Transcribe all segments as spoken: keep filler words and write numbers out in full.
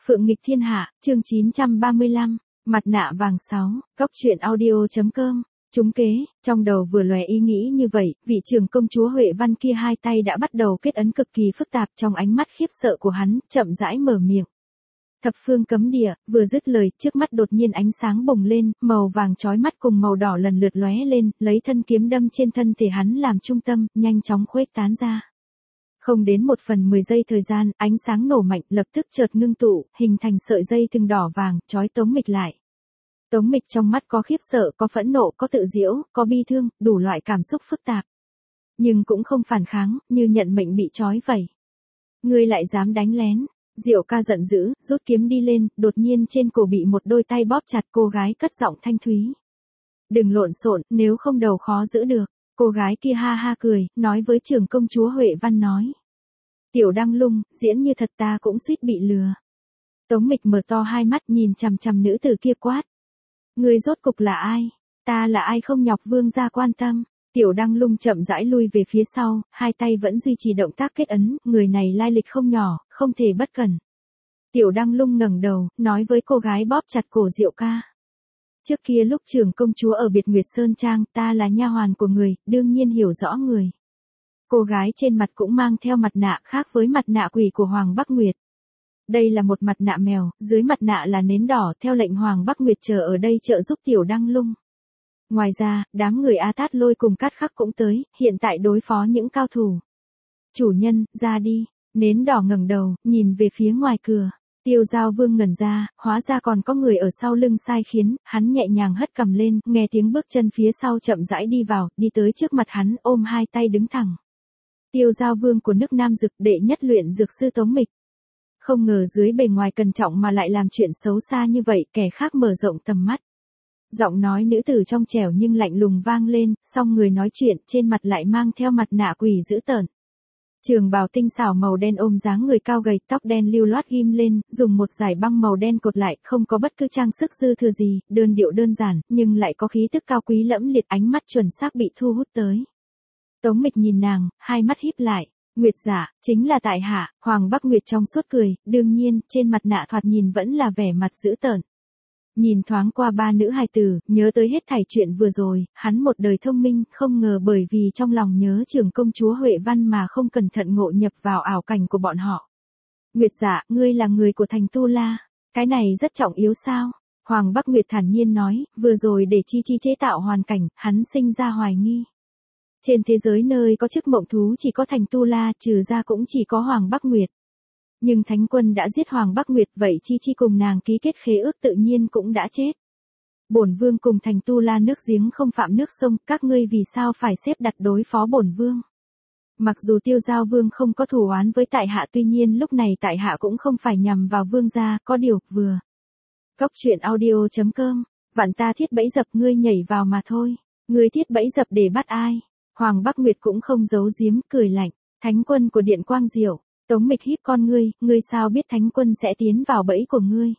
Phượng nghịch thiên hạ, chương chín trăm ba mươi lăm, mặt nạ vàng sáu, cóc truyện audio.com. Trúng kế, trong đầu vừa lóe ý nghĩ như vậy, vị trưởng công chúa Huệ Văn kia hai tay đã bắt đầu kết ấn cực kỳ phức tạp, trong ánh mắt khiếp sợ của hắn, chậm rãi mở miệng. Thập phương cấm địa, vừa dứt lời, trước mắt đột nhiên ánh sáng bùng lên, màu vàng chói mắt cùng màu đỏ lần lượt lóe lên, lấy thân kiếm đâm trên thân thể hắn làm trung tâm, nhanh chóng khuếch tán ra. Không đến một phần mười giây thời gian, ánh sáng nổ mạnh, lập tức chợt ngưng tụ, hình thành sợi dây thừng đỏ vàng, chói Tống Mịch lại. Tống Mịch trong mắt có khiếp sợ, có phẫn nộ, có tự giễu, có bi thương, đủ loại cảm xúc phức tạp. Nhưng cũng không phản kháng, như nhận mệnh bị trói vậy. Ngươi lại dám đánh lén. Diệu ca giận dữ, rút kiếm đi lên, đột nhiên trên cổ bị một đôi tay bóp chặt, cô gái cất giọng thanh thúy. Đừng lộn xộn, nếu không đầu khó giữ được. Cô gái kia ha ha cười, nói với trưởng công chúa Huệ Văn nói. Tiểu Đăng Lung, diễn như thật ta cũng suýt bị lừa. Tống Mịch mở to hai mắt nhìn chằm chằm nữ tử kia quát. Người rốt cục là ai? Ta là ai không nhọc vương gia quan tâm. Tiểu Đăng Lung chậm rãi lui về phía sau, hai tay vẫn duy trì động tác kết ấn, người này lai lịch không nhỏ, không thể bất cẩn. Tiểu Đăng Lung ngẩng đầu, nói với cô gái bóp chặt cổ Diệu ca. Trước kia lúc trưởng công chúa ở Biệt Nguyệt Sơn Trang, ta là nha hoàn của người, đương nhiên hiểu rõ người. Cô gái trên mặt cũng mang theo mặt nạ khác với mặt nạ quỷ của Hoàng Bắc Nguyệt. Đây là một mặt nạ mèo, dưới mặt nạ là nến đỏ, theo lệnh Hoàng Bắc Nguyệt chờ ở đây trợ giúp Tiểu Đăng Lung. Ngoài ra, đám người A Tát Lôi cùng Cát Khắc cũng tới, hiện tại đối phó những cao thủ. Chủ nhân, ra đi. Nến đỏ ngẩng đầu, nhìn về phía ngoài cửa. Tiêu Giao Vương ngẩn ra, hóa ra còn có người ở sau lưng sai khiến, hắn nhẹ nhàng hất cầm lên, nghe tiếng bước chân phía sau chậm rãi đi vào, đi tới trước mặt hắn, ôm hai tay đứng thẳng. Tiêu Giao Vương của nước Nam Dực, đệ nhất luyện dược sư Tống Mịch. Không ngờ dưới bề ngoài cẩn trọng mà lại làm chuyện xấu xa như vậy, kẻ khác mở rộng tầm mắt. Giọng nói nữ tử trong trẻo nhưng lạnh lùng vang lên, song người nói chuyện trên mặt lại mang theo mặt nạ quỷ dữ tợn. Trường bào tinh xảo màu đen ôm dáng người cao gầy, tóc đen lưu loát ghim lên, dùng một dải băng màu đen cột lại, không có bất cứ trang sức dư thừa gì, đơn điệu đơn giản, nhưng lại có khí tức cao quý lẫm liệt, ánh mắt chuẩn xác bị thu hút tới. Tống Mịch nhìn nàng, hai mắt híp lại. Nguyệt giả, chính là tại hạ. Hoàng Bắc Nguyệt trong suốt cười, đương nhiên, trên mặt nạ thoạt nhìn vẫn là vẻ mặt dữ tợn. Nhìn thoáng qua ba nữ hài tử, nhớ tới hết thảy chuyện vừa rồi, hắn một đời thông minh, không ngờ bởi vì trong lòng nhớ trưởng công chúa Huệ Văn mà không cẩn thận ngộ nhập vào ảo cảnh của bọn họ. Nguyệt giả, ngươi là người của thành Tu La. Cái này rất trọng yếu sao? Hoàng Bắc Nguyệt thản nhiên nói, vừa rồi để Chi Chi chế tạo hoàn cảnh, hắn sinh ra hoài nghi. Trên thế giới nơi có chức mộng thú chỉ có thành Tu La, trừ ra cũng chỉ có Hoàng Bắc Nguyệt. Nhưng Thánh Quân đã giết Hoàng Bắc Nguyệt, vậy Chi Chi cùng nàng ký kết khế ước tự nhiên cũng đã chết. Bổn vương cùng thành Tu La nước giếng không phạm nước sông, các ngươi vì sao phải xếp đặt đối phó bổn vương? Mặc dù Tiêu Giao Vương không có thù oán với tại hạ, tuy nhiên lúc này tại hạ cũng không phải nhằm vào vương gia, có điều, vừa. Cóc truyện audio.com, vạn ta thiết bẫy dập ngươi nhảy vào mà thôi. Ngươi thiết bẫy dập để bắt ai? Hoàng Bắc Nguyệt cũng không giấu giếm, cười lạnh. Thánh Quân của Điện Quang Diệu. Tống Mịch híp con ngươi, ngươi sao biết Thánh Quân sẽ tiến vào bẫy của ngươi?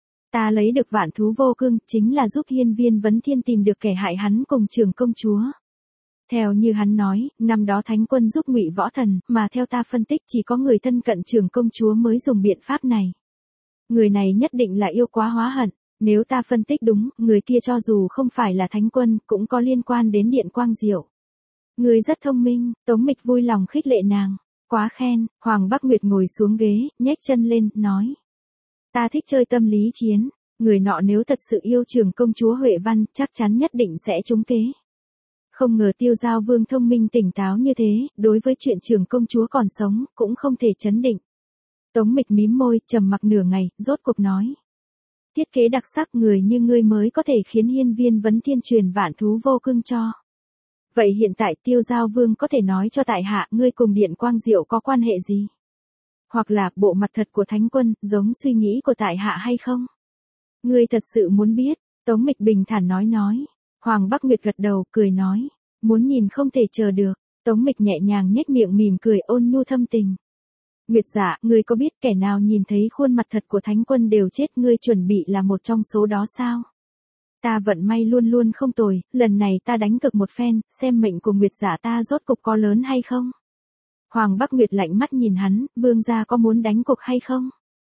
Ta lấy được vạn thú vô cương, chính là giúp Hiên Viên Vấn Thiên tìm được kẻ hại hắn cùng trưởng công chúa. Theo như hắn nói, năm đó Thánh Quân giúp Ngụy Võ Thần, mà theo ta phân tích chỉ có người thân cận trưởng công chúa mới dùng biện pháp này. Người này nhất định là yêu quá hóa hận, nếu ta phân tích đúng, người kia cho dù không phải là Thánh Quân, cũng có liên quan đến Điện Quang Diệu. Ngươi rất thông minh, Tống Mịch vui lòng khích lệ nàng. Quá khen. Hoàng Bắc Nguyệt ngồi xuống ghế, nhếch chân lên, nói. Ta thích chơi tâm lý chiến, người nọ nếu thật sự yêu trưởng công chúa Huệ Văn, chắc chắn nhất định sẽ trúng kế. Không ngờ Tiêu Giao Vương thông minh tỉnh táo như thế, đối với chuyện trưởng công chúa còn sống, cũng không thể chấn định. Tống Mịch mím môi, trầm mặc nửa ngày, rốt cuộc nói. Thiết kế đặc sắc, người như ngươi mới có thể khiến Hiên Viên Vấn Thiên truyền vạn thú vô cương cho. Vậy hiện tại Tiêu Giao Vương có thể nói cho tại hạ, ngươi cùng Điện Quang Diệu có quan hệ gì? Hoặc là, bộ mặt thật của Thánh Quân, giống suy nghĩ của tại hạ hay không? Ngươi thật sự muốn biết, Tống Mịch bình thản nói nói. Hoàng Bắc Nguyệt gật đầu, cười nói. Muốn nhìn không thể chờ được. Tống Mịch nhẹ nhàng nhếch miệng mỉm cười ôn nhu thâm tình. Nguyệt giả, ngươi có biết kẻ nào nhìn thấy khuôn mặt thật của Thánh Quân đều chết, ngươi chuẩn bị là một trong số đó sao? Ta vận may luôn luôn không tồi, lần này ta đánh cực một phen, xem mệnh của Nguyệt giả ta rốt cục có lớn hay không? Hoàng Bắc Nguyệt lạnh mắt nhìn hắn, vương gia có muốn đánh cuộc hay không?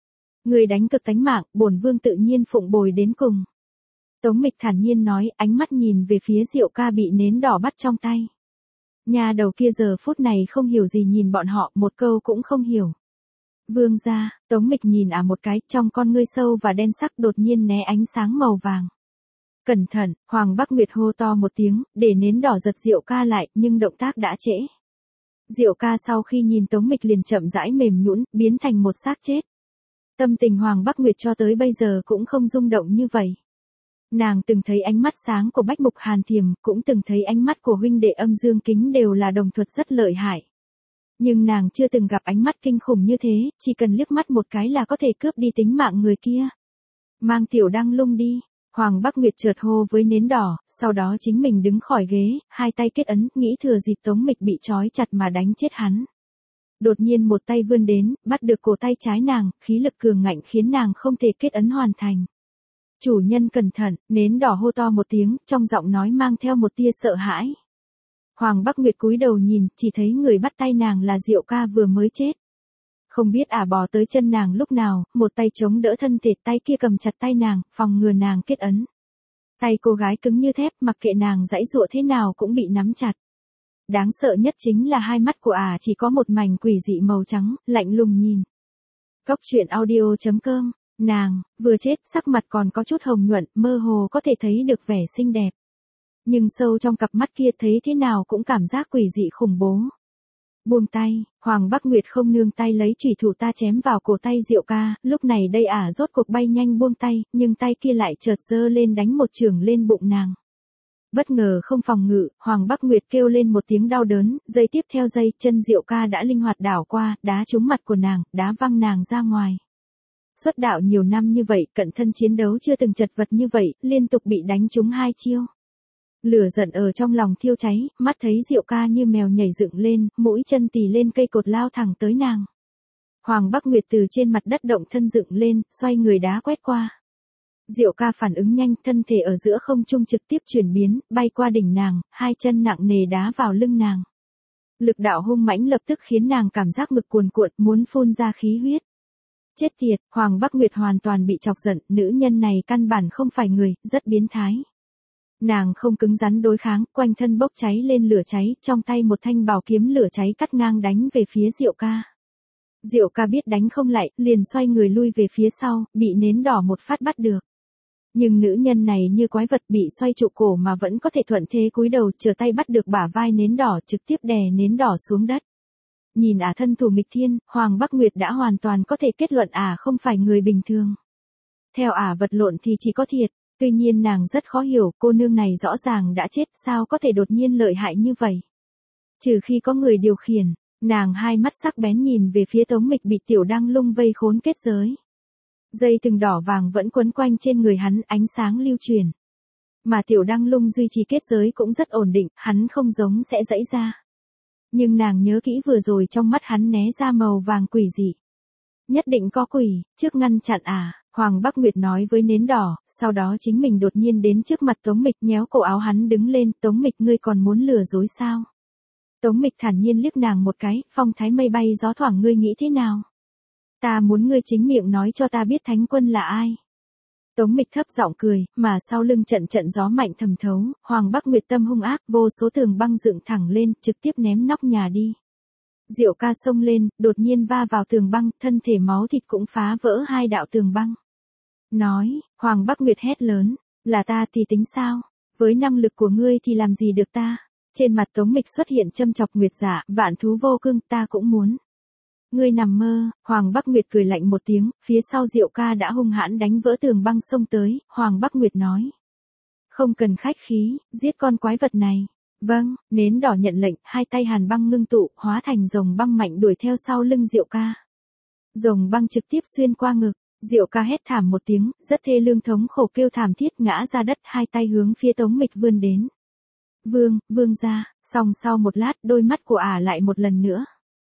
Người đánh cực tánh mạng, bổn vương tự nhiên phụng bồi đến cùng. Tống Mịch thản nhiên nói, ánh mắt nhìn về phía Diệu ca bị nến đỏ bắt trong tay. Nhà đầu kia giờ phút này không hiểu gì nhìn bọn họ, một câu cũng không hiểu. Vương gia, Tống Mịch nhìn ả à một cái, trong con ngươi sâu và đen sắc đột nhiên né ánh sáng màu vàng. Cẩn thận, Hoàng Bắc Nguyệt hô to một tiếng, để nến đỏ giật Diệu ca lại, nhưng động tác đã trễ. Diệu ca sau khi nhìn Tống Mịch liền chậm rãi mềm nhũn, biến thành một xác chết. Tâm tình Hoàng Bắc Nguyệt cho tới bây giờ cũng không rung động như vậy. Nàng từng thấy ánh mắt sáng của Bách Mục Hàn Thiềm, cũng từng thấy ánh mắt của huynh đệ Âm Dương Kính đều là đồng thuật rất lợi hại. Nhưng nàng chưa từng gặp ánh mắt kinh khủng như thế, chỉ cần liếc mắt một cái là có thể cướp đi tính mạng người kia. Mang Tiểu Đăng Lung đi, Hoàng Bắc Nguyệt chợt hô với nến đỏ, sau đó chính mình đứng khỏi ghế, hai tay kết ấn, nghĩ thừa dịp Tống Mịch bị trói chặt mà đánh chết hắn. Đột nhiên một tay vươn đến, bắt được cổ tay trái nàng, khí lực cường ngạnh khiến nàng không thể kết ấn hoàn thành. Chủ nhân cẩn thận, nến đỏ hô to một tiếng, trong giọng nói mang theo một tia sợ hãi. Hoàng Bắc Nguyệt cúi đầu nhìn, chỉ thấy người bắt tay nàng là Diệu ca vừa mới chết. Không biết ả bò tới chân nàng lúc nào, một tay chống đỡ thân thể, tay kia cầm chặt tay nàng, phòng ngừa nàng kết ấn. Tay cô gái cứng như thép, mặc kệ nàng giãy giụa thế nào cũng bị nắm chặt. Đáng sợ nhất chính là hai mắt của ả chỉ có một mảnh quỷ dị màu trắng, lạnh lùng nhìn. Cốc truyện audio chấm com, nàng, vừa chết, sắc mặt còn có chút hồng nhuận, mơ hồ có thể thấy được vẻ xinh đẹp. Nhưng sâu trong cặp mắt kia thấy thế nào cũng cảm giác quỷ dị khủng bố. Buông tay, Hoàng Bắc Nguyệt không nương tay lấy chủy thủ ta chém vào cổ tay Diệu ca, lúc này đây ả rốt cuộc bay nhanh buông tay, nhưng tay kia lại chợt giơ lên đánh một chưởng lên bụng nàng. Bất ngờ không phòng ngự, Hoàng Bắc Nguyệt kêu lên một tiếng đau đớn, giây tiếp theo giây, chân Diệu ca đã linh hoạt đảo qua, đá trúng mặt của nàng, đá văng nàng ra ngoài. Xuất đạo nhiều năm như vậy, cận thân chiến đấu chưa từng chật vật như vậy, liên tục bị đánh trúng hai chiêu. Lửa giận ở trong lòng thiêu cháy, mắt thấy Diệu ca như mèo nhảy dựng lên, mũi chân tì lên cây cột lao thẳng tới nàng. Hoàng Bắc Nguyệt từ trên mặt đất động thân dựng lên, xoay người đá quét qua. Diệu ca phản ứng nhanh, thân thể ở giữa không trung trực tiếp chuyển biến, bay qua đỉnh nàng, hai chân nặng nề đá vào lưng nàng. Lực đạo hung mãnh lập tức khiến nàng cảm giác ngực cuồn cuộn, muốn phun ra khí huyết. Chết tiệt, Hoàng Bắc Nguyệt hoàn toàn bị chọc giận, nữ nhân này căn bản không phải người, rất biến thái. Nàng không cứng rắn đối kháng, quanh thân bốc cháy lên lửa cháy, trong tay một thanh bảo kiếm lửa cháy cắt ngang đánh về phía Diệu ca. Diệu ca biết đánh không lại, liền xoay người lui về phía sau, bị nến đỏ một phát bắt được. Nhưng nữ nhân này như quái vật bị xoay trụ cổ mà vẫn có thể thuận thế cúi đầu, trở tay bắt được bả vai nến đỏ, trực tiếp đè nến đỏ xuống đất. Nhìn ả thân thủ nghịch thiên, Hoàng Bắc Nguyệt đã hoàn toàn có thể kết luận ả không phải người bình thường. Theo ả vật lộn thì chỉ có thiệt. Tuy nhiên nàng rất khó hiểu, cô nương này rõ ràng đã chết, sao có thể đột nhiên lợi hại như vậy. Trừ khi có người điều khiển, nàng hai mắt sắc bén nhìn về phía Tống Mịch bị Tiểu Đăng Lung vây khốn kết giới. Dây thừng đỏ vàng vẫn quấn quanh trên người hắn, ánh sáng lưu truyền. Mà Tiểu Đăng Lung duy trì kết giới cũng rất ổn định, hắn không giống sẽ giãy ra. Nhưng nàng nhớ kỹ vừa rồi trong mắt hắn né ra màu vàng quỷ dị. Nhất định có quỷ, trước ngăn chặn à. Hoàng Bắc Nguyệt nói với nến đỏ, sau đó chính mình đột nhiên đến trước mặt Tống Mịch nhéo cổ áo hắn đứng lên, Tống Mịch ngươi còn muốn lừa dối sao? Tống Mịch thản nhiên liếc nàng một cái, phong thái mây bay gió thoảng ngươi nghĩ thế nào? Ta muốn ngươi chính miệng nói cho ta biết Thánh Quân là ai? Tống Mịch thấp giọng cười, mà sau lưng trận trận gió mạnh thầm thấu, Hoàng Bắc Nguyệt tâm hung ác, vô số tường băng dựng thẳng lên, trực tiếp ném nóc nhà đi. Diệu ca xông lên, đột nhiên va vào tường băng, thân thể máu thịt cũng phá vỡ hai đạo tường băng. Nói, Hoàng Bắc Nguyệt hét lớn, là ta thì tính sao, với năng lực của ngươi thì làm gì được ta. Trên mặt Tống Mịch xuất hiện châm chọc Nguyệt dạ, vạn thú vô cương, ta cũng muốn. Ngươi nằm mơ, Hoàng Bắc Nguyệt cười lạnh một tiếng, phía sau Diệu ca đã hung hãn đánh vỡ tường băng xông tới, Hoàng Bắc Nguyệt nói. Không cần khách khí, giết con quái vật này. Vâng, nến đỏ nhận lệnh, hai tay hàn băng ngưng tụ, hóa thành rồng băng mạnh đuổi theo sau lưng Diệu ca. Rồng băng trực tiếp xuyên qua ngực. Diệu ca hét thảm một tiếng, rất thê lương thống khổ kêu thảm thiết ngã ra đất, hai tay hướng phía Tống Mịch vươn đến. Vương, vương ra, xong sau một lát đôi mắt của ả lại một lần nữa.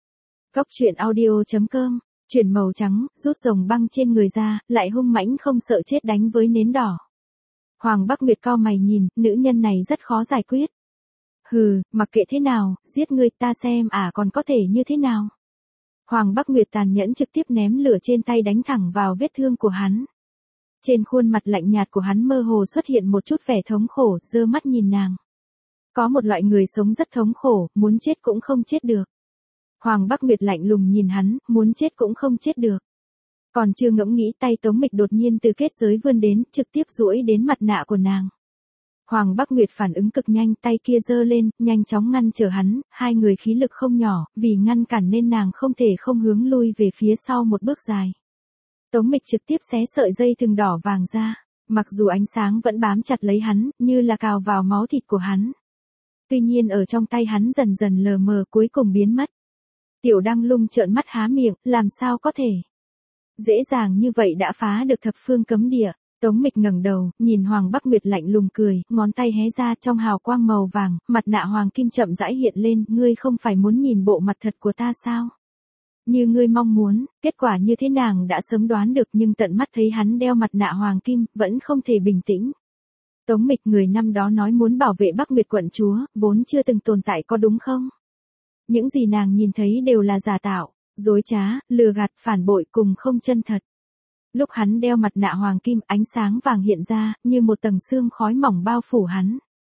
Cốc truyện audio chấm com, chuyển màu trắng, rút rồng băng trên người ra, lại hung mãnh không sợ chết đánh với nến đỏ. Hoàng Bắc Nguyệt cau mày nhìn, nữ nhân này rất khó giải quyết. Hừ, mặc kệ thế nào, giết ngươi ta xem ả còn có thể như thế nào. Hoàng Bắc Nguyệt tàn nhẫn trực tiếp ném lửa trên tay đánh thẳng vào vết thương của hắn. Trên khuôn mặt lạnh nhạt của hắn mơ hồ xuất hiện một chút vẻ thống khổ, giơ mắt nhìn nàng. Có một loại người sống rất thống khổ, muốn chết cũng không chết được. Hoàng Bắc Nguyệt lạnh lùng nhìn hắn, muốn chết cũng không chết được. Còn chưa ngẫm nghĩ tay Tống Mịch đột nhiên từ kết giới vươn đến, trực tiếp duỗi đến mặt nạ của nàng. Hoàng Bắc Nguyệt phản ứng cực nhanh, tay kia giơ lên, nhanh chóng ngăn trở hắn, hai người khí lực không nhỏ, vì ngăn cản nên nàng không thể không hướng lui về phía sau một bước dài. Tống Mịch trực tiếp xé sợi dây thừng đỏ vàng ra, mặc dù ánh sáng vẫn bám chặt lấy hắn, như là cào vào máu thịt của hắn. Tuy nhiên ở trong tay hắn dần dần lờ mờ cuối cùng biến mất. Tiểu Đăng Lung trợn mắt há miệng, làm sao có thể? Dễ dàng như vậy đã phá được thập phương cấm địa. Tống Mịch ngẩng đầu, nhìn Hoàng Bắc Nguyệt lạnh lùng cười, ngón tay hé ra trong hào quang màu vàng, mặt nạ hoàng kim chậm rãi hiện lên, ngươi không phải muốn nhìn bộ mặt thật của ta sao? Như ngươi mong muốn, kết quả như thế nàng đã sớm đoán được nhưng tận mắt thấy hắn đeo mặt nạ hoàng kim, vẫn không thể bình tĩnh. Tống Mịch người năm đó nói muốn bảo vệ Bắc Nguyệt quận chúa, vốn chưa từng tồn tại có đúng không? Những gì nàng nhìn thấy đều là giả tạo, dối trá, lừa gạt, phản bội cùng không chân thật. Lúc hắn đeo mặt nạ hoàng kim, ánh sáng vàng hiện ra, như một tầng sương khói mỏng bao phủ hắn.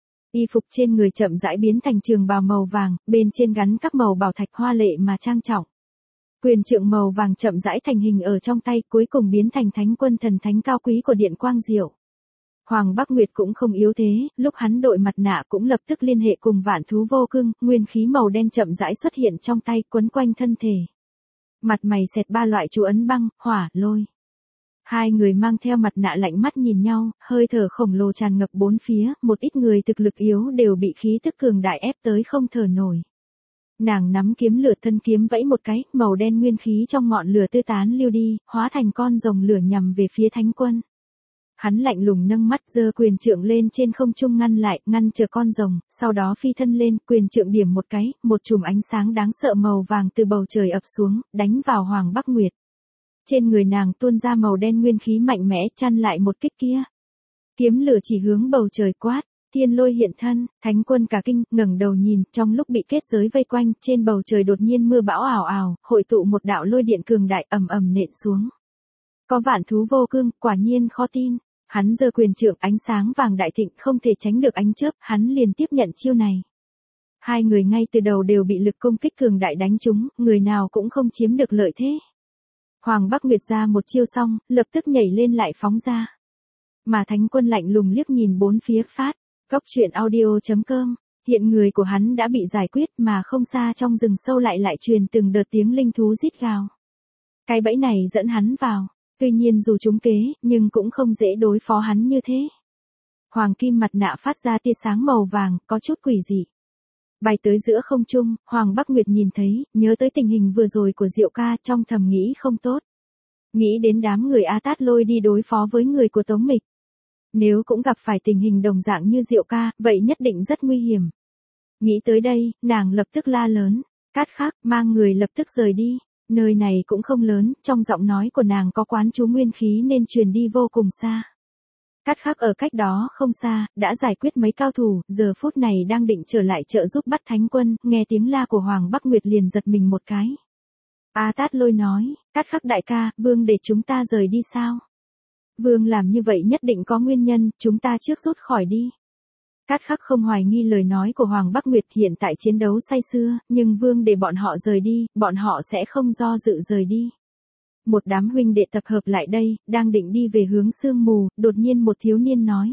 Y phục trên người chậm rãi biến thành trường bào màu vàng, bên trên gắn các màu bảo thạch hoa lệ mà trang trọng. Quyền trượng màu vàng chậm rãi thành hình ở trong tay, cuối cùng biến thành thánh quân thần thánh cao quý của Điện Quang Diệu. Hoàng Bắc Nguyệt cũng không yếu thế, lúc hắn đội mặt nạ cũng lập tức liên hệ cùng Vạn Thú Vô Cương, nguyên khí màu đen chậm rãi xuất hiện trong tay, quấn quanh thân thể. Mặt mày xẹt ba loại chú ấn băng, hỏa, lôi. Hai người mang theo mặt nạ lạnh mắt nhìn nhau, hơi thở khổng lồ tràn ngập bốn phía, một ít người thực lực yếu đều bị khí tức cường đại ép tới không thở nổi. Nàng nắm kiếm lửa, thân kiếm vẫy một cái, màu đen nguyên khí trong ngọn lửa tư tán lưu đi, hóa thành con rồng lửa nhằm về phía thánh quân. Hắn lạnh lùng nâng mắt, giơ quyền trượng lên trên không trung ngăn lại, ngăn chờ con rồng, sau đó phi thân lên, quyền trượng điểm một cái, một chùm ánh sáng đáng sợ màu vàng từ bầu trời ập xuống, đánh vào Hoàng Bắc Nguyệt. Trên người nàng tuôn ra màu đen nguyên khí mạnh mẽ, chặn lại một kích kia. Kiếm lửa chỉ hướng bầu trời quát, thiên lôi hiện thân, thánh quân cả kinh, ngẩng đầu nhìn, trong lúc bị kết giới vây quanh, trên bầu trời đột nhiên mưa bão ảo ảo, hội tụ một đạo lôi điện cường đại ầm ầm nện xuống. Có Vạn Thú Vô Cương, quả nhiên khó tin. Hắn giơ quyền trượng, ánh sáng vàng đại thịnh, không thể tránh được ánh chớp, hắn liền tiếp nhận chiêu này. Hai người ngay từ đầu đều bị lực công kích cường đại đánh trúng, người nào cũng không chiếm được lợi thế. Hoàng Bắc Nguyệt ra một chiêu xong, lập tức nhảy lên lại phóng ra. Mà thánh quân lạnh lùng liếc nhìn bốn phía phát, góc truyện audio chấm com, hiện người của hắn đã bị giải quyết mà không xa trong rừng sâu lại lại truyền từng đợt tiếng linh thú rít gào. Cái bẫy này dẫn hắn vào. Tuy nhiên dù trúng kế, nhưng cũng không dễ đối phó hắn như thế. Hoàng kim mặt nạ phát ra tia sáng màu vàng, có chút quỷ dị. Bay tới giữa không trung, Hoàng Bắc Nguyệt nhìn thấy, nhớ tới tình hình vừa rồi của Diệu ca, trong thầm nghĩ không tốt. Nghĩ đến đám người A Tát Lôi đi đối phó với người của Tống Mịch. Nếu cũng gặp phải tình hình đồng dạng như Diệu ca, vậy nhất định rất nguy hiểm. Nghĩ tới đây, nàng lập tức la lớn, Cát Khắc, mang người lập tức rời đi. Nơi này cũng không lớn, trong giọng nói của nàng có quán chú nguyên khí nên truyền đi vô cùng xa. Cát Khắc ở cách đó không xa, đã giải quyết mấy cao thủ, giờ phút này đang định trở lại trợ giúp bắt thánh quân, nghe tiếng la của Hoàng Bắc Nguyệt liền giật mình một cái. A Tát Lôi nói, Cát Khắc đại ca, vương để chúng ta rời đi sao? Vương làm như vậy nhất định có nguyên nhân, chúng ta trước rút khỏi đi. Cát Khắc không hoài nghi lời nói của Hoàng Bắc Nguyệt, hiện tại chiến đấu say sưa, nhưng vương để bọn họ rời đi, bọn họ sẽ không do dự rời đi. Một đám huynh đệ tập hợp lại đây, đang định đi về hướng sương mù, đột nhiên một thiếu niên nói.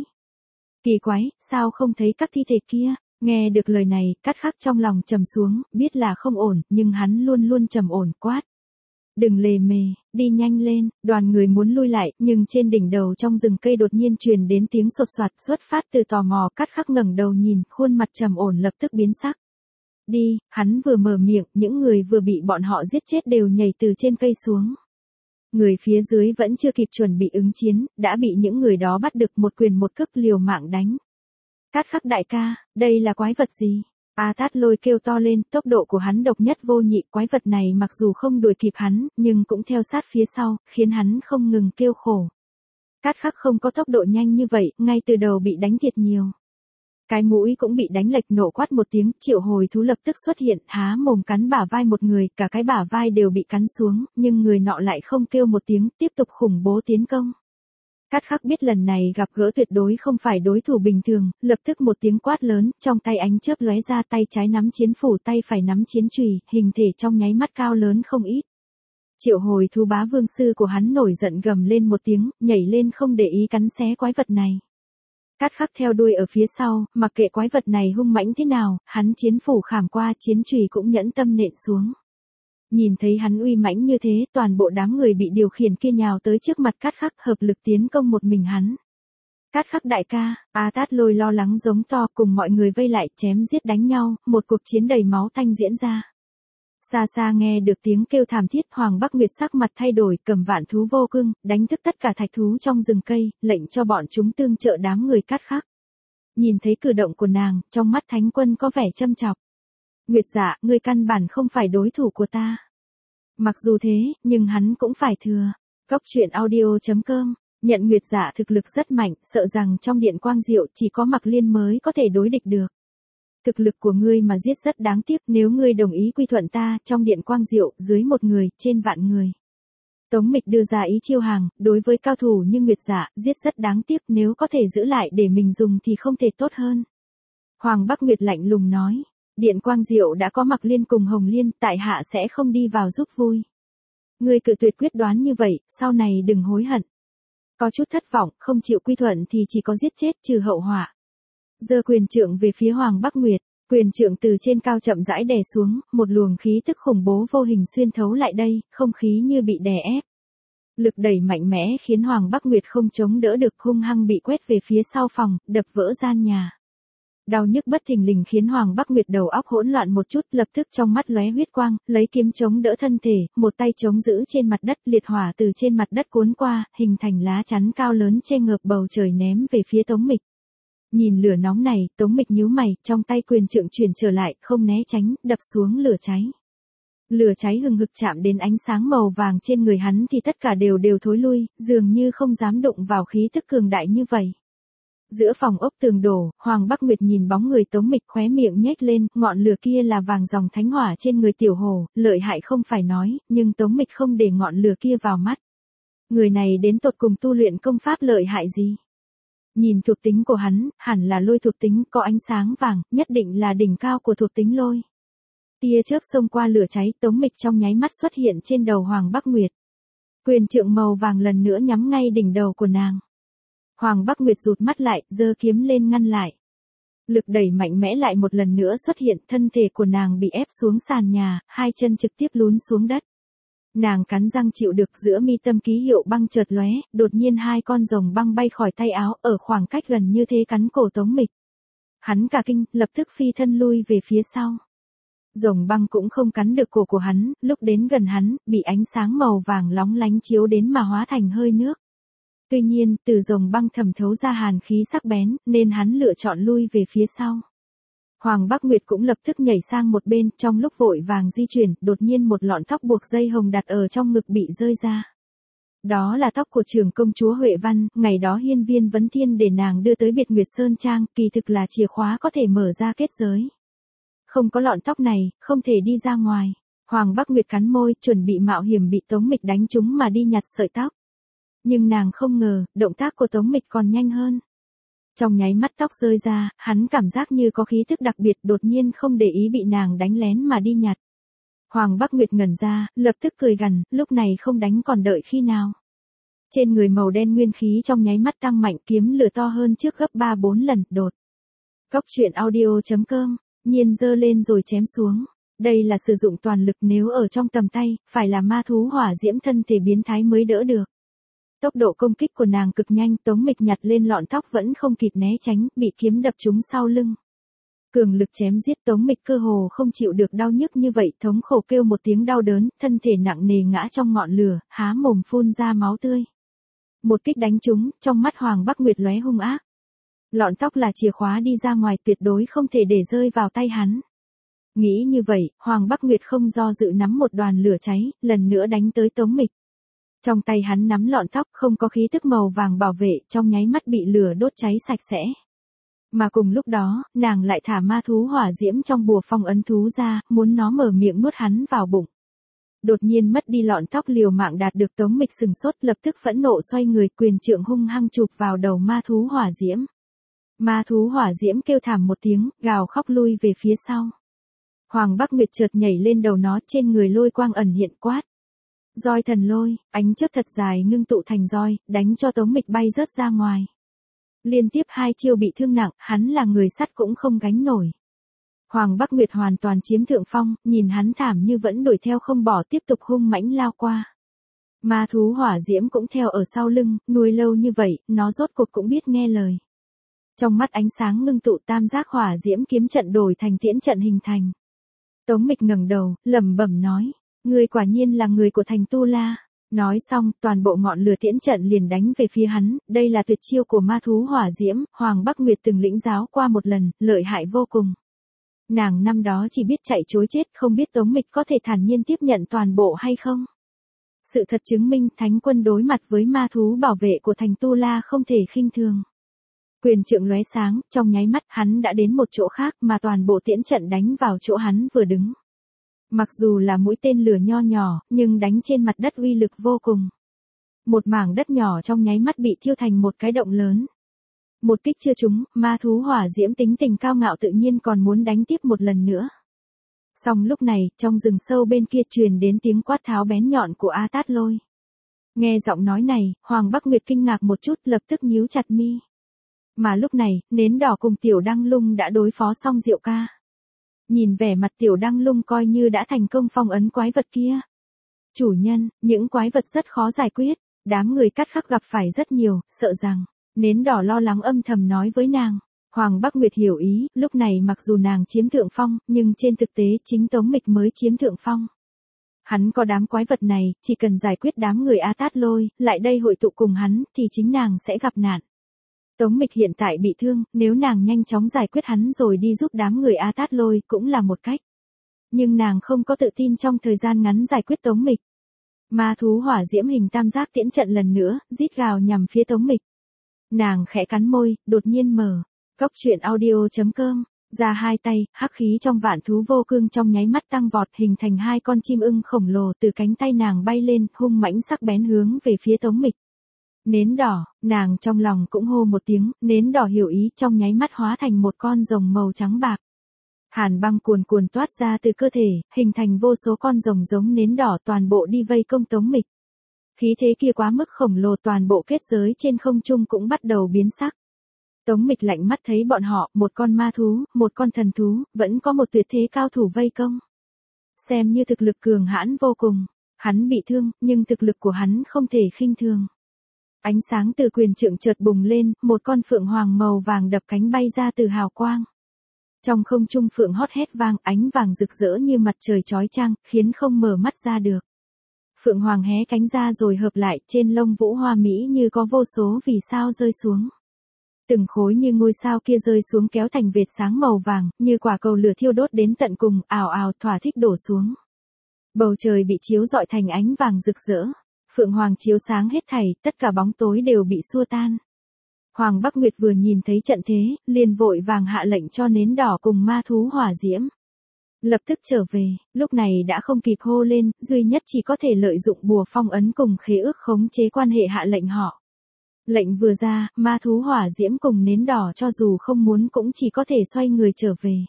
Kỳ quái, sao không thấy các thi thể kia? Nghe được lời này, Cát Khắc trong lòng trầm xuống, biết là không ổn, nhưng hắn luôn luôn trầm ổn quát. Đừng lề mề, đi nhanh lên, đoàn người muốn lui lại, nhưng trên đỉnh đầu trong rừng cây đột nhiên truyền đến tiếng sột soạt xuất phát từ tò mò. Cát Khắc ngẩng đầu nhìn, khuôn mặt trầm ổn lập tức biến sắc. Đi, hắn vừa mở miệng, những người vừa bị bọn họ giết chết đều nhảy từ trên cây xuống. Người phía dưới vẫn chưa kịp chuẩn bị ứng chiến, đã bị những người đó bắt được một quyền một cước liều mạng đánh. Cát Khắc đại ca, đây là quái vật gì? A Tát Lôi kêu to lên, tốc độ của hắn độc nhất vô nhị, quái vật này mặc dù không đuổi kịp hắn, nhưng cũng theo sát phía sau, khiến hắn không ngừng kêu khổ. Cát Khắc không có tốc độ nhanh như vậy, ngay từ đầu bị đánh thiệt nhiều. Cái mũi cũng bị đánh lệch, nổ quát một tiếng, triệu hồi thú lập tức xuất hiện, há mồm cắn bả vai một người, cả cái bả vai đều bị cắn xuống, nhưng người nọ lại không kêu một tiếng, tiếp tục khủng bố tiến công. Cát Khắc biết lần này gặp gỡ tuyệt đối không phải đối thủ bình thường, lập tức một tiếng quát lớn, trong tay ánh chớp lóe ra, tay trái nắm chiến phủ, tay phải nắm chiến chùy, hình thể trong nháy mắt cao lớn không ít. Triệu hồi thú bá vương sư của hắn nổi giận gầm lên một tiếng, nhảy lên không để ý cắn xé quái vật này. Cát Khắc theo đuôi ở phía sau, mặc kệ quái vật này hung mãnh thế nào, hắn chiến phủ khảm qua, chiến chùy cũng nhẫn tâm nện xuống. Nhìn thấy hắn uy mãnh như thế, toàn bộ đám người bị điều khiển kia nhào tới trước mặt Cát Khắc, hợp lực tiến công một mình hắn. Cát Khắc đại ca, A Tát Lôi lo lắng giống to, cùng mọi người vây lại, chém giết đánh nhau, một cuộc chiến đầy máu tanh diễn ra. Xa xa nghe được tiếng kêu thảm thiết, Hoàng Bắc Nguyệt sắc mặt thay đổi, cầm vạn thú vô cưng, đánh thức tất cả thạch thú trong rừng cây, lệnh cho bọn chúng tương trợ đám người Cát Khắc. Nhìn thấy cử động của nàng, trong mắt Thánh Quân có vẻ châm chọc. Nguyệt Dạ, ngươi căn bản không phải đối thủ của ta. Mặc dù thế, nhưng hắn cũng phải thừa. Cốc truyện audio chấm com, nhận Nguyệt Dạ thực lực rất mạnh, sợ rằng trong điện quang diệu chỉ có Mặc Liên mới có thể đối địch được. Thực lực của ngươi mà giết rất đáng tiếc, nếu ngươi đồng ý quy thuận ta, trong điện quang diệu, dưới một người, trên vạn người. Tống Mịch đưa ra ý chiêu hàng, đối với cao thủ như Nguyệt Dạ, giết rất đáng tiếc, nếu có thể giữ lại để mình dùng thì không thể tốt hơn. Hoàng Bắc Nguyệt lạnh lùng nói, điện quang diệu đã có Mặc Liên cùng Hồng Liên, tại hạ sẽ không đi vào giúp vui. Ngươi cự tuyệt quyết đoán như vậy, sau này đừng hối hận. Có chút thất vọng, không chịu quy thuận thì chỉ có giết chết trừ hậu họa. Giơ quyền trượng về phía Hoàng Bắc Nguyệt, quyền trượng từ trên cao chậm rãi đè xuống, một luồng khí tức khủng bố vô hình xuyên thấu lại đây, không khí như bị đè ép. Lực đẩy mạnh mẽ khiến Hoàng Bắc Nguyệt không chống đỡ được, hung hăng bị quét về phía sau phòng, đập vỡ gian nhà. Đau nhức bất thình lình khiến Hoàng Bắc Nguyệt đầu óc hỗn loạn một chút, lập tức trong mắt lóe huyết quang, lấy kiếm chống đỡ thân thể, một tay chống giữ trên mặt đất, liệt hỏa từ trên mặt đất cuốn qua, hình thành lá chắn cao lớn che ngợp bầu trời ném về phía Tống Mịch. Nhìn lửa nóng này, Tống Mịch nhíu mày, trong tay quyền trượng chuyển trở lại, không né tránh, đập xuống lửa cháy. Lửa cháy hừng hực chạm đến ánh sáng màu vàng trên người hắn thì tất cả đều đều thối lui, dường như không dám đụng vào khí tức cường đại như vậy. Giữa phòng ốc tường đổ, Hoàng Bắc Nguyệt nhìn bóng người Tống Mịch khóe miệng nhếch lên, ngọn lửa kia là vàng dòng thánh hỏa trên người tiểu hồ, lợi hại không phải nói, nhưng Tống Mịch không để ngọn lửa kia vào mắt. Người này đến tột cùng tu luyện công pháp lợi hại gì? Nhìn thuộc tính của hắn, hẳn là lôi thuộc tính, có ánh sáng vàng, nhất định là đỉnh cao của thuộc tính lôi. Tia chớp xông qua lửa cháy, Tống Mịch trong nháy mắt xuất hiện trên đầu Hoàng Bắc Nguyệt. Quyền trượng màu vàng lần nữa nhắm ngay đỉnh đầu của nàng. Hoàng Bắc Nguyệt rụt mắt lại, giơ kiếm lên ngăn lại. Lực đẩy mạnh mẽ lại một lần nữa xuất hiện, thân thể của nàng bị ép xuống sàn nhà, hai chân trực tiếp lún xuống đất. Nàng cắn răng chịu được, giữa mi tâm ký hiệu băng chợt lóe, đột nhiên hai con rồng băng bay khỏi tay áo, ở khoảng cách gần như thế cắn cổ Tống Mịch. Hắn cả kinh, lập tức phi thân lui về phía sau. Rồng băng cũng không cắn được cổ của hắn, lúc đến gần hắn, bị ánh sáng màu vàng lóng lánh chiếu đến mà hóa thành hơi nước. Tuy nhiên, từ rồng băng thẩm thấu ra hàn khí sắc bén, nên hắn lựa chọn lui về phía sau. Hoàng Bắc Nguyệt cũng lập tức nhảy sang một bên, trong lúc vội vàng di chuyển, đột nhiên một lọn tóc buộc dây hồng đặt ở trong ngực bị rơi ra. Đó là tóc của trưởng công chúa Huệ Văn, ngày đó hiên viên vấn thiên để nàng đưa tới Biệt Nguyệt Sơn Trang, kỳ thực là chìa khóa có thể mở ra kết giới. Không có lọn tóc này, không thể đi ra ngoài. Hoàng Bắc Nguyệt cắn môi, chuẩn bị mạo hiểm bị Tống Mịch đánh trúng mà đi nhặt sợi tóc. Nhưng nàng không ngờ, động tác của Tống Mịch còn nhanh hơn. Trong nháy mắt tóc rơi ra, hắn cảm giác như có khí tức đặc biệt, đột nhiên không để ý bị nàng đánh lén mà đi nhặt. Hoàng Bắc Nguyệt ngẩn ra, lập tức cười gằn, lúc này không đánh còn đợi khi nào. Trên người màu đen nguyên khí trong nháy mắt tăng mạnh, kiếm lửa to hơn trước gấp ba bốn lần, đột. Cốc truyện audio chấm com, nhiên giơ lên rồi chém xuống. Đây là sử dụng toàn lực, nếu ở trong tầm tay, phải là ma thú hỏa diễm thân thể biến thái mới đỡ được. Tốc độ công kích của nàng cực nhanh, Tống Mịch nhặt lên lọn tóc vẫn không kịp né tránh, bị kiếm đập trúng sau lưng. Cường lực chém giết, Tống Mịch cơ hồ không chịu được đau nhức như vậy, thống khổ kêu một tiếng đau đớn, thân thể nặng nề ngã trong ngọn lửa, há mồm phun ra máu tươi. Một kích đánh trúng, trong mắt Hoàng Bắc Nguyệt lóe hung ác. Lọn tóc là chìa khóa đi ra ngoài, tuyệt đối không thể để rơi vào tay hắn. Nghĩ như vậy, Hoàng Bắc Nguyệt không do dự nắm một đoàn lửa cháy, lần nữa đánh tới Tống Mịch. Trong tay hắn nắm lọn tóc, không có khí tức màu vàng bảo vệ, trong nháy mắt bị lửa đốt cháy sạch sẽ. Mà cùng lúc đó, nàng lại thả ma thú hỏa diễm trong bùa phong ấn thú ra, muốn nó mở miệng nuốt hắn vào bụng. Đột nhiên mất đi lọn tóc liều mạng đạt được Tống Mịch sừng sốt, lập tức phẫn nộ xoay người, quyền trượng hung hăng chụp vào đầu ma thú hỏa diễm. Ma thú hỏa diễm kêu thảm một tiếng, gào khóc lui về phía sau. Hoàng Bắc Nguyệt chợt nhảy lên đầu nó, trên người lôi quang ẩn hiện quát. Roi thần lôi, ánh chớp thật dài ngưng tụ thành roi, đánh cho Tống Mịch bay rớt ra ngoài. Liên tiếp hai chiêu bị thương nặng, hắn là người sắt cũng không gánh nổi. Hoàng Bắc Nguyệt hoàn toàn chiếm thượng phong, nhìn hắn thảm như vẫn đuổi theo không bỏ, tiếp tục hung mãnh lao qua. Ma thú hỏa diễm cũng theo ở sau lưng, nuôi lâu như vậy, nó rốt cuộc cũng biết nghe lời. Trong mắt ánh sáng ngưng tụ, tam giác hỏa diễm kiếm trận đổi thành tiễn trận hình thành. Tống Mịch ngẩng đầu, lẩm bẩm nói, ngươi quả nhiên là người của thành Tu La. Nói xong, toàn bộ ngọn lửa tiễn trận liền đánh về phía hắn, đây là tuyệt chiêu của ma thú hỏa diễm, Hoàng Bắc Nguyệt từng lĩnh giáo qua một lần, lợi hại vô cùng. Nàng năm đó chỉ biết chạy chối chết, không biết Tống Mịch có thể thản nhiên tiếp nhận toàn bộ hay không. Sự thật chứng minh, thánh quân đối mặt với ma thú bảo vệ của thành Tu La không thể khinh thường. Quyền trượng lóe sáng, trong nháy mắt hắn đã đến một chỗ khác, mà toàn bộ tiễn trận đánh vào chỗ hắn vừa đứng. Mặc dù là mũi tên lửa nho nhỏ, nhưng đánh trên mặt đất uy lực vô cùng. Một mảng đất nhỏ trong nháy mắt bị thiêu thành một cái động lớn. Một kích chưa trúng, ma thú hỏa diễm tính tình cao ngạo tự nhiên còn muốn đánh tiếp một lần nữa. Song lúc này, trong rừng sâu bên kia truyền đến tiếng quát tháo bén nhọn của A Tát Lôi. Nghe giọng nói này, Hoàng Bắc Nguyệt kinh ngạc một chút, lập tức nhíu chặt mi. Mà lúc này, nến đỏ cùng Tiểu Đăng Lung đã đối phó xong Diệu Ca. Nhìn vẻ mặt Tiểu Đăng Lung coi như đã thành công phong ấn quái vật kia. Chủ nhân, những quái vật rất khó giải quyết, đám người cắt khắc gặp phải rất nhiều, sợ rằng, nến đỏ lo lắng âm thầm nói với nàng. Hoàng Bắc Nguyệt hiểu ý, lúc này mặc dù nàng chiếm thượng phong, nhưng trên thực tế chính Tống Mịch mới chiếm thượng phong. Hắn có đám quái vật này, chỉ cần giải quyết đám người A Tát Lôi, lại đây hội tụ cùng hắn, thì chính nàng sẽ gặp nạn. Tống Mịch hiện tại bị thương, nếu nàng nhanh chóng giải quyết hắn rồi đi giúp đám người A Tát Lôi cũng là một cách. Nhưng nàng không có tự tin trong thời gian ngắn giải quyết Tống Mịch. Ma thú hỏa diễm hình tam giác tiễn trận lần nữa, rít gào nhằm phía Tống Mịch. Nàng khẽ cắn môi, đột nhiên mở. Cốc truyện audio chấm com, ra hai tay, hắc khí trong vạn thú vô cương trong nháy mắt tăng vọt, hình thành hai con chim ưng khổng lồ từ cánh tay nàng bay lên, hung mãnh sắc bén hướng về phía Tống Mịch. Nến đỏ, nàng trong lòng cũng hô một tiếng, nến đỏ hiểu ý, trong nháy mắt hóa thành một con rồng màu trắng bạc. Hàn băng cuồn cuồn toát ra từ cơ thể, hình thành vô số con rồng giống nến đỏ, toàn bộ đi vây công Tống Mịch. Khí thế kia quá mức khổng lồ, toàn bộ kết giới trên không trung cũng bắt đầu biến sắc. Tống Mịch lạnh mắt thấy bọn họ, một con ma thú, một con thần thú, vẫn có một tuyệt thế cao thủ vây công. Xem như thực lực cường hãn vô cùng, hắn bị thương, nhưng thực lực của hắn không thể khinh thường. Ánh sáng từ quyền trượng chợt bùng lên, một con phượng hoàng màu vàng đập cánh bay ra từ hào quang. Trong không trung phượng hót hét vang, ánh vàng rực rỡ như mặt trời chói chang, khiến không mở mắt ra được. Phượng hoàng hé cánh ra rồi hợp lại, trên lông vũ hoa mỹ như có vô số vì sao rơi xuống. Từng khối như ngôi sao kia rơi xuống kéo thành vệt sáng màu vàng, như quả cầu lửa thiêu đốt đến tận cùng, ào ào thỏa thích đổ xuống. Bầu trời bị chiếu rọi thành ánh vàng rực rỡ. Phượng hoàng chiếu sáng hết thảy, tất cả bóng tối đều bị xua tan. Hoàng Bắc Nguyệt vừa nhìn thấy trận thế, liền vội vàng hạ lệnh cho nến đỏ cùng ma thú hỏa diễm. Lập tức trở về, lúc này đã không kịp hô lên, duy nhất chỉ có thể lợi dụng bùa phong ấn cùng khế ước khống chế quan hệ hạ lệnh họ. Lệnh vừa ra, ma thú hỏa diễm cùng nến đỏ cho dù không muốn cũng chỉ có thể xoay người trở về.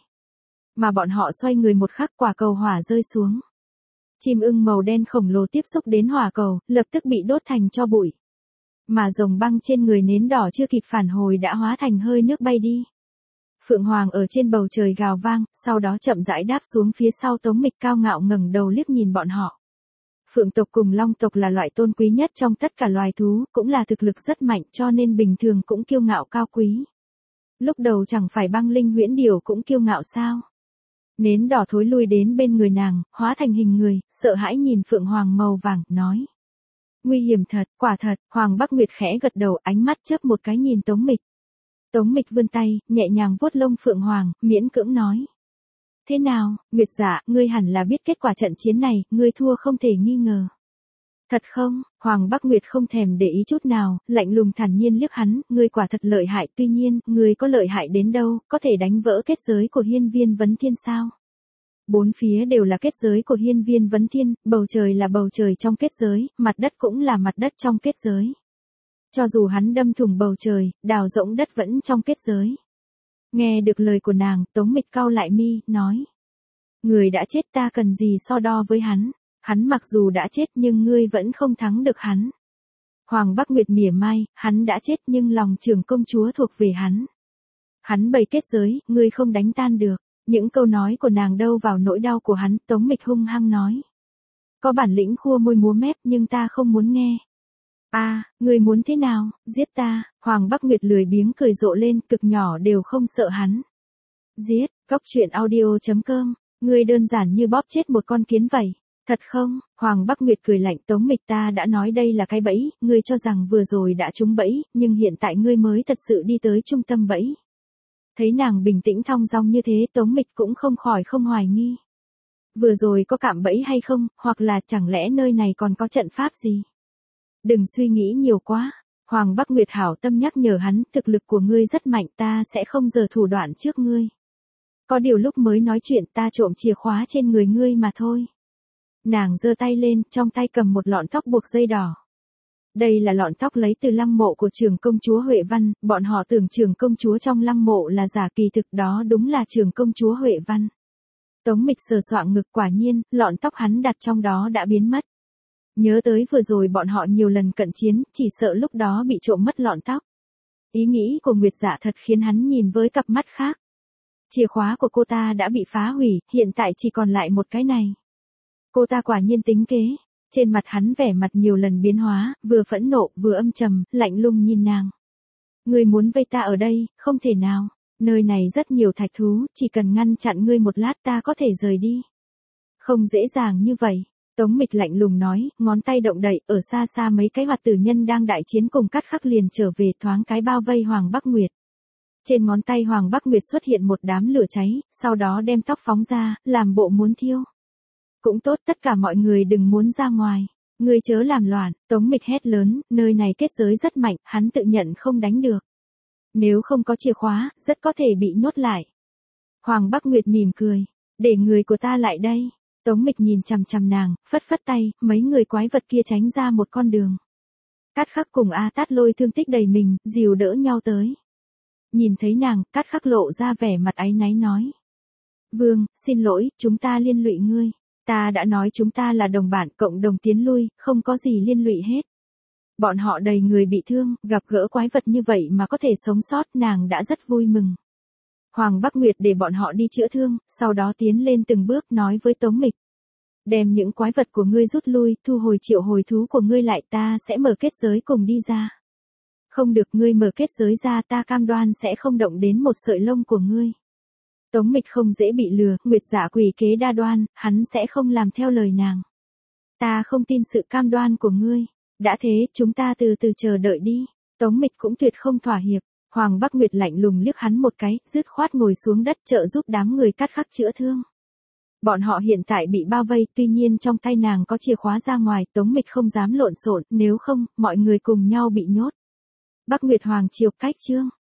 Mà bọn họ xoay người một khắc, quả cầu hỏa rơi xuống. Chim ưng màu đen khổng lồ tiếp xúc đến hỏa cầu, lập tức bị đốt thành tro bụi. Mà rồng băng trên người nến đỏ chưa kịp phản hồi đã hóa thành hơi nước bay đi. Phượng hoàng ở trên bầu trời gào vang, sau đó chậm rãi đáp xuống phía sau Tống Mịch, cao ngạo ngẩng đầu liếc nhìn bọn họ. Phượng tộc cùng long tộc là loại tôn quý nhất trong tất cả loài thú, cũng là thực lực rất mạnh, cho nên bình thường cũng kiêu ngạo cao quý. Lúc đầu chẳng phải băng linh huyễn điểu cũng kiêu ngạo sao? Nến đỏ thối lui đến bên người nàng, hóa thành hình người, sợ hãi nhìn phượng hoàng màu vàng, nói. Nguy hiểm thật, quả thật. Hoàng Bắc Nguyệt khẽ gật đầu, ánh mắt chớp một cái nhìn Tống Mịch. Tống Mịch vươn tay, nhẹ nhàng vuốt lông phượng hoàng, miễn cưỡng nói. Thế nào, Nguyệt dạ, ngươi hẳn là biết kết quả trận chiến này, ngươi thua không thể nghi ngờ. Thật không? Hoàng Bắc Nguyệt không thèm để ý chút nào, lạnh lùng thản nhiên liếc hắn, ngươi quả thật lợi hại, tuy nhiên, ngươi có lợi hại đến đâu, có thể đánh vỡ kết giới của hiên viên vấn thiên sao? Bốn phía đều là kết giới của hiên viên vấn thiên, bầu trời là bầu trời trong kết giới, mặt đất cũng là mặt đất trong kết giới. Cho dù hắn đâm thủng bầu trời, đào rỗng đất vẫn trong kết giới. Nghe được lời của nàng, Tống Mịch cau lại mi, nói. Người đã chết ta cần gì so đo với hắn, hắn mặc dù đã chết nhưng ngươi vẫn không thắng được hắn. Hoàng Bắc Nguyệt mỉa mai, hắn đã chết nhưng lòng trưởng công chúa thuộc về hắn. Hắn bày kết giới, ngươi không đánh tan được. Những câu nói của nàng đâu vào nỗi đau của hắn, Tống Mịch hung hăng nói. Có bản lĩnh khua môi múa mép nhưng ta không muốn nghe. A, à, ngươi muốn thế nào, giết ta, Hoàng Bắc Nguyệt lười biếng cười rộ lên, cực nhỏ đều không sợ hắn. Giết, Cốc Truyện Audio chấm com, ngươi đơn giản như bóp chết một con kiến vậy. Thật không? Hoàng Bắc Nguyệt cười lạnh, Tống Mịch ta đã nói đây là cái bẫy, ngươi cho rằng vừa rồi đã trúng bẫy, nhưng hiện tại ngươi mới thật sự đi tới trung tâm bẫy. Thấy nàng bình tĩnh thong dong như thế, Tống Mịch cũng không khỏi không hoài nghi. Vừa rồi có cạm bẫy hay không, hoặc là chẳng lẽ nơi này còn có trận pháp gì? Đừng suy nghĩ nhiều quá. Hoàng Bắc Nguyệt hảo tâm nhắc nhở hắn, thực lực của ngươi rất mạnh, ta sẽ không giở thủ đoạn trước ngươi. Có điều lúc mới nói chuyện ta trộm chìa khóa trên người ngươi mà thôi. Nàng giơ tay lên, trong tay cầm một lọn tóc buộc dây đỏ. Đây là lọn tóc lấy từ lăng mộ của trưởng công chúa Huệ Văn, bọn họ tưởng trưởng công chúa trong lăng mộ là giả, kỳ thực đó đúng là trưởng công chúa Huệ Văn. Tống Mịch sờ soạng ngực, quả nhiên, lọn tóc hắn đặt trong đó đã biến mất. Nhớ tới vừa rồi bọn họ nhiều lần cận chiến, chỉ sợ lúc đó bị trộm mất lọn tóc. Ý nghĩ của Nguyệt Dạ thật khiến hắn nhìn với cặp mắt khác. Chìa khóa của cô ta đã bị phá hủy, hiện tại chỉ còn lại một cái này. Cô ta quả nhiên tính kế. Trên mặt hắn vẻ mặt nhiều lần biến hóa, vừa phẫn nộ, vừa âm trầm, lạnh lùng nhìn nàng. Ngươi muốn vây ta ở đây, không thể nào. Nơi này rất nhiều thạch thú, chỉ cần ngăn chặn ngươi một lát ta có thể rời đi. Không dễ dàng như vậy. Tống Mịch lạnh lùng nói, ngón tay động đậy, ở xa xa mấy cái hoạt tử nhân đang đại chiến cùng Cát Khắc liền trở về, thoáng cái bao vây Hoàng Bắc Nguyệt. Trên ngón tay Hoàng Bắc Nguyệt xuất hiện một đám lửa cháy, sau đó đem tóc phóng ra, làm bộ muốn thiêu. Cũng tốt, tất cả mọi người đừng muốn ra ngoài. Ngươi chớ làm loạn, Tống Mịch hét lớn, nơi này kết giới rất mạnh, hắn tự nhận không đánh được. Nếu không có chìa khóa, rất có thể bị nhốt lại. Hoàng Bắc Nguyệt mỉm cười, để người của ta lại đây. Tống Mịch nhìn chằm chằm nàng, phất phất tay, mấy người quái vật kia tránh ra một con đường. Cát Khắc cùng A Tát Lôi thương tích đầy mình, dìu đỡ nhau tới. Nhìn thấy nàng, Cát Khắc lộ ra vẻ mặt áy náy nói. Vương, xin lỗi, chúng ta liên lụy ngươi. Ta đã nói chúng ta là đồng bạn, cộng đồng tiến lui, không có gì liên lụy hết. Bọn họ đầy người bị thương, gặp gỡ quái vật như vậy mà có thể sống sót, nàng đã rất vui mừng. Hoàng Bắc Nguyệt để bọn họ đi chữa thương, sau đó tiến lên từng bước nói với Tống Mịch. Đem những quái vật của ngươi rút lui, thu hồi triệu hồi thú của ngươi lại, ta sẽ mở kết giới cùng đi ra. Không được, ngươi mở kết giới ra, ta cam đoan sẽ không động đến một sợi lông của ngươi. Tống Mịch không dễ bị lừa, Nguyệt Dạ quỷ kế đa đoan, hắn sẽ không làm theo lời nàng. Ta không tin sự cam đoan của ngươi. Đã thế, chúng ta từ từ chờ đợi đi. Tống Mịch cũng tuyệt không thỏa hiệp. Hoàng Bắc Nguyệt lạnh lùng liếc hắn một cái, dứt khoát ngồi xuống đất trợ giúp đám người Cát Khắc chữa thương. Bọn họ hiện tại bị bao vây, tuy nhiên trong tay nàng có chìa khóa ra ngoài, Tống Mịch không dám lộn xộn, nếu không, mọi người cùng nhau bị nhốt. Bắc Nguyệt Hoàng triều cách chương.